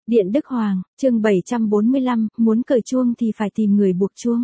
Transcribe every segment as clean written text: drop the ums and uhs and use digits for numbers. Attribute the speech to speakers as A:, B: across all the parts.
A: Điện Đức Hoàng, chương 745, muốn cởi chuông thì phải tìm người buộc chuông.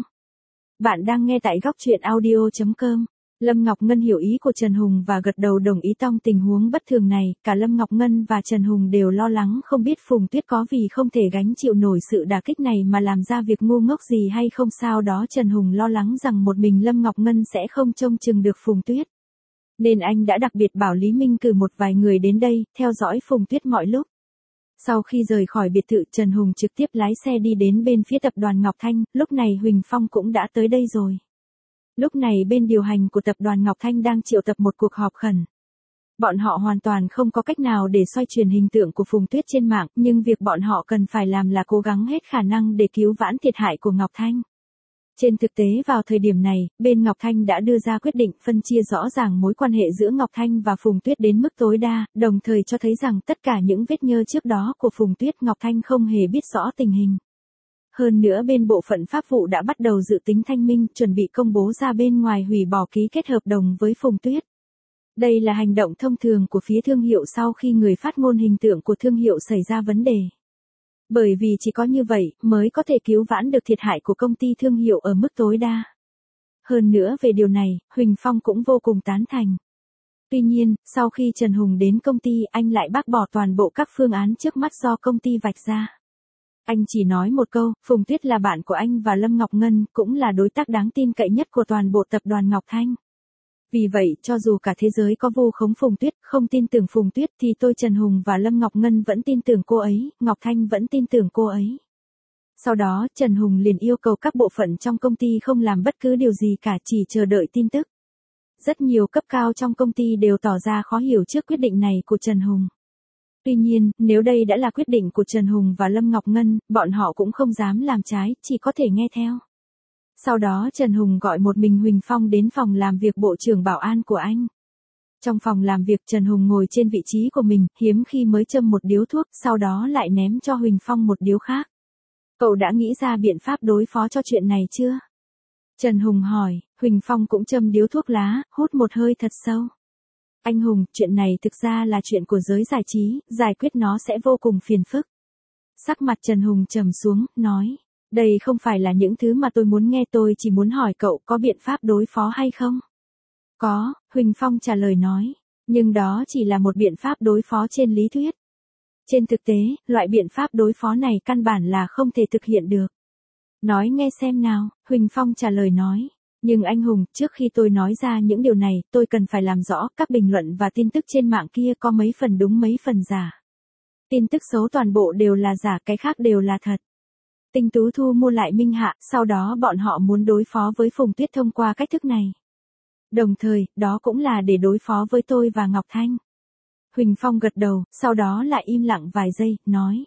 A: Bạn đang nghe tại góc truyện audio.com. Lâm Ngọc Ngân hiểu ý của Trần Hùng và gật đầu đồng ý trong tình huống bất thường này, cả Lâm Ngọc Ngân và Trần Hùng đều lo lắng không biết Phùng Tuyết có vì không thể gánh chịu nổi sự đả kích này mà làm ra việc ngu ngốc gì hay không. Sau đó Trần Hùng lo lắng rằng một mình Lâm Ngọc Ngân sẽ không trông chừng được Phùng Tuyết. Nên anh đã đặc biệt bảo Lý Minh cử một vài người đến đây, theo dõi Phùng Tuyết mọi lúc. Sau khi rời khỏi biệt thự, Trần Hùng trực tiếp lái xe đi đến bên phía tập đoàn Ngọc Thanh, lúc này Huỳnh Phong cũng đã tới đây rồi. Lúc này bên điều hành của tập đoàn Ngọc Thanh đang triệu tập một cuộc họp khẩn. Bọn họ hoàn toàn không có cách nào để xoay chuyển hình tượng của Phùng Tuyết trên mạng, nhưng việc bọn họ cần phải làm là cố gắng hết khả năng để cứu vãn thiệt hại của Ngọc Thanh. Trên thực tế vào thời điểm này, bên Ngọc Thanh đã đưa ra quyết định phân chia rõ ràng mối quan hệ giữa Ngọc Thanh và Phùng Tuyết đến mức tối đa, đồng thời cho thấy rằng tất cả những vết nhơ trước đó của Phùng Tuyết Ngọc Thanh không hề biết rõ tình hình. Hơn nữa bên bộ phận pháp vụ đã bắt đầu dự tính thanh minh, chuẩn bị công bố ra bên ngoài hủy bỏ ký kết hợp đồng với Phùng Tuyết. Đây là hành động thông thường của phía thương hiệu sau khi người phát ngôn hình tượng của thương hiệu xảy ra vấn đề. Bởi vì chỉ có như vậy mới có thể cứu vãn được thiệt hại của công ty thương hiệu ở mức tối đa. Hơn nữa về điều này, Huỳnh Phong cũng vô cùng tán thành. Tuy nhiên, sau khi Trần Hùng đến công ty, anh lại bác bỏ toàn bộ các phương án trước mắt do công ty vạch ra. Anh chỉ nói một câu, Phùng Tuyết là bạn của anh và Lâm Ngọc Ngân, cũng là đối tác đáng tin cậy nhất của toàn bộ tập đoàn Ngọc Thanh. Vì vậy, cho dù cả thế giới có vu khống Phùng Tuyết, không tin tưởng Phùng Tuyết thì tôi Trần Hùng và Lâm Ngọc Ngân vẫn tin tưởng cô ấy, Ngọc Thanh vẫn tin tưởng cô ấy. Sau đó, Trần Hùng liền yêu cầu các bộ phận trong công ty không làm bất cứ điều gì cả, chỉ chờ đợi tin tức. Rất nhiều cấp cao trong công ty đều tỏ ra khó hiểu trước quyết định này của Trần Hùng. Tuy nhiên, nếu đây đã là quyết định của Trần Hùng và Lâm Ngọc Ngân, bọn họ cũng không dám làm trái, chỉ có thể nghe theo. Sau đó Trần Hùng gọi một mình Huỳnh Phong đến phòng làm việc bộ trưởng bảo an của anh. Trong phòng làm việc Trần Hùng ngồi trên vị trí của mình, hiếm khi mới châm một điếu thuốc, sau đó lại ném cho Huỳnh Phong một điếu khác. Cậu đã nghĩ ra biện pháp đối phó cho chuyện này chưa? Trần Hùng hỏi, Huỳnh Phong cũng châm điếu thuốc lá, hút một hơi thật sâu. Anh Hùng, chuyện này thực ra là chuyện của giới giải trí, giải quyết nó sẽ vô cùng phiền phức. Sắc mặt Trần Hùng trầm xuống, nói. Đây không phải là những thứ mà tôi muốn nghe, tôi chỉ muốn hỏi cậu có biện pháp đối phó hay không? Có, Huỳnh Phong trả lời nói. Nhưng đó chỉ là một biện pháp đối phó trên lý thuyết. Trên thực tế, loại biện pháp đối phó này căn bản là không thể thực hiện được. Nói nghe xem nào, Huỳnh Phong trả lời nói. Nhưng anh Hùng, trước khi tôi nói ra những điều này, tôi cần phải làm rõ các bình luận và tin tức trên mạng kia có mấy phần đúng mấy phần giả. Tin tức xấu toàn bộ đều là giả, cái khác đều là thật. Tinh Tú thu mua lại Minh Hạ, sau đó bọn họ muốn đối phó với Phùng Tuyết thông qua cách thức này. Đồng thời, đó cũng là để đối phó với tôi và Ngọc Thanh. Huỳnh Phong gật đầu, sau đó lại im lặng vài giây, nói.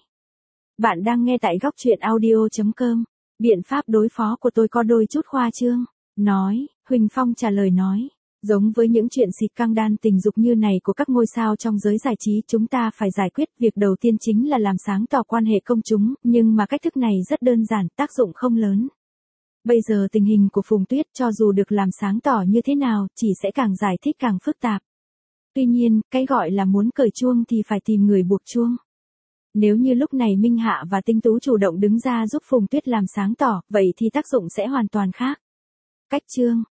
A: Bạn đang nghe tại góc truyện audio.com. Biện pháp đối phó của tôi có đôi chút khoa trương. Nói, Huỳnh Phong trả lời nói. Giống với những chuyện xịt căng đan tình dục như này của các ngôi sao trong giới giải trí, chúng ta phải giải quyết. Việc đầu tiên chính là làm sáng tỏ quan hệ công chúng, nhưng mà cách thức này rất đơn giản, tác dụng không lớn. Bây giờ tình hình của Phùng Tuyết cho dù được làm sáng tỏ như thế nào, chỉ sẽ càng giải thích càng phức tạp. Tuy nhiên, cái gọi là muốn cởi chuông thì phải tìm người buộc chuông. Nếu như lúc này Minh Hạ và Tinh Tú chủ động đứng ra giúp Phùng Tuyết làm sáng tỏ, vậy thì tác dụng sẽ hoàn toàn khác. Cách chương